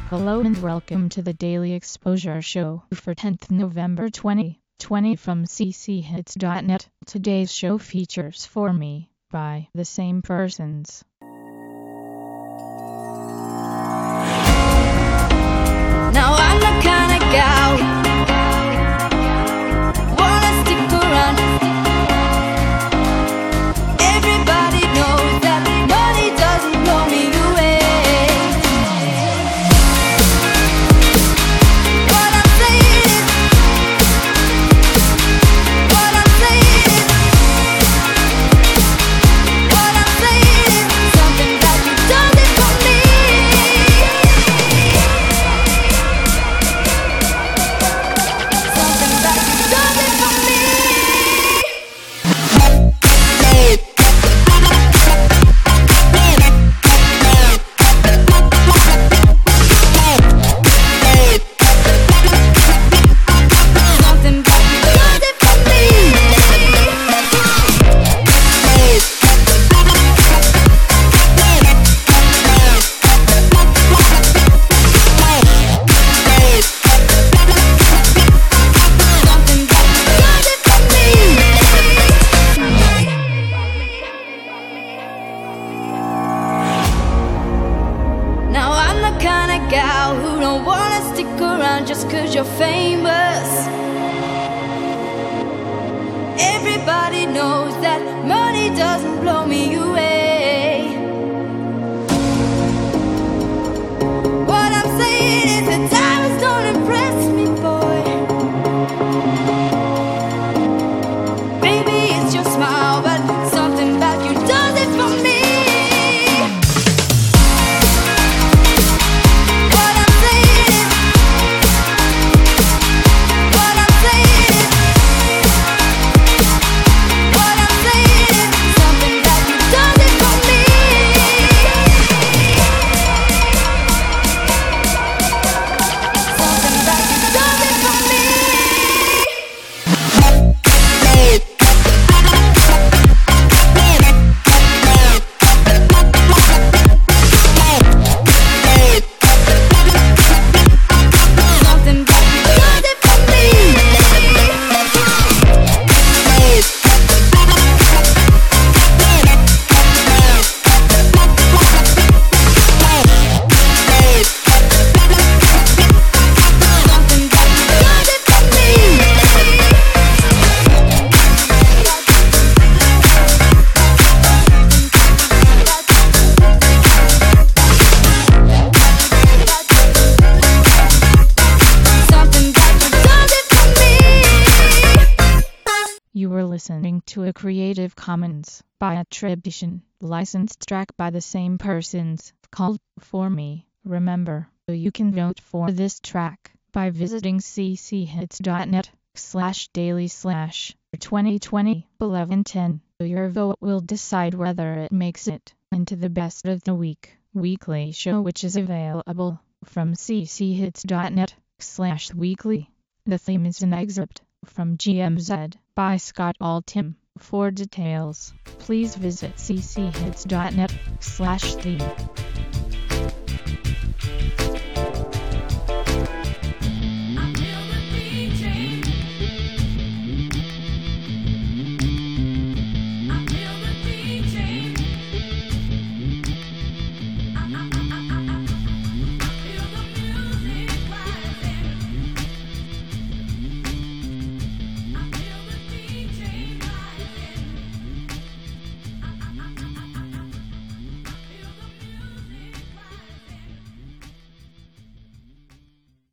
Hello and welcome to the Daily Exposure Show for 10th November 2020 from cchits.net. Today's show features For Me by The Same Persons. Now I'm the kind of gal wanna stick around. Everybody knows that money doesn't blow me away. What I'm saying is, what I'm saying is, what I'm saying is something that you done it for me. Something that you done it for me. Something that you done it for me. Something that you done it for me. Now I'm the kind of gal who don't wanna stick around just 'cause you're famous. Everybody knows that money doesn't blow me away. What I'm saying is that diamonds don't impress me, boy. Maybe it's your smile, but something about you does it for me. What I'm saying is, what I'm saying is, what I'm saying is something that you does it for me. Something that you does it for me. Something that you does it for me. Something that you does it for me. Something that you does it for me. You were listening to a Creative Commons by attribution, licensed track by The Same Persons, called For Me. Remember, you can vote for this track by visiting cchits.net/daily/2020-1110. Your vote will decide whether it makes it into the Best of the Week weekly show, which is available from cchits.net/weekly. The theme is an excerpt from GMZ by Scott Altham. For details, please visit cchits.net/theme.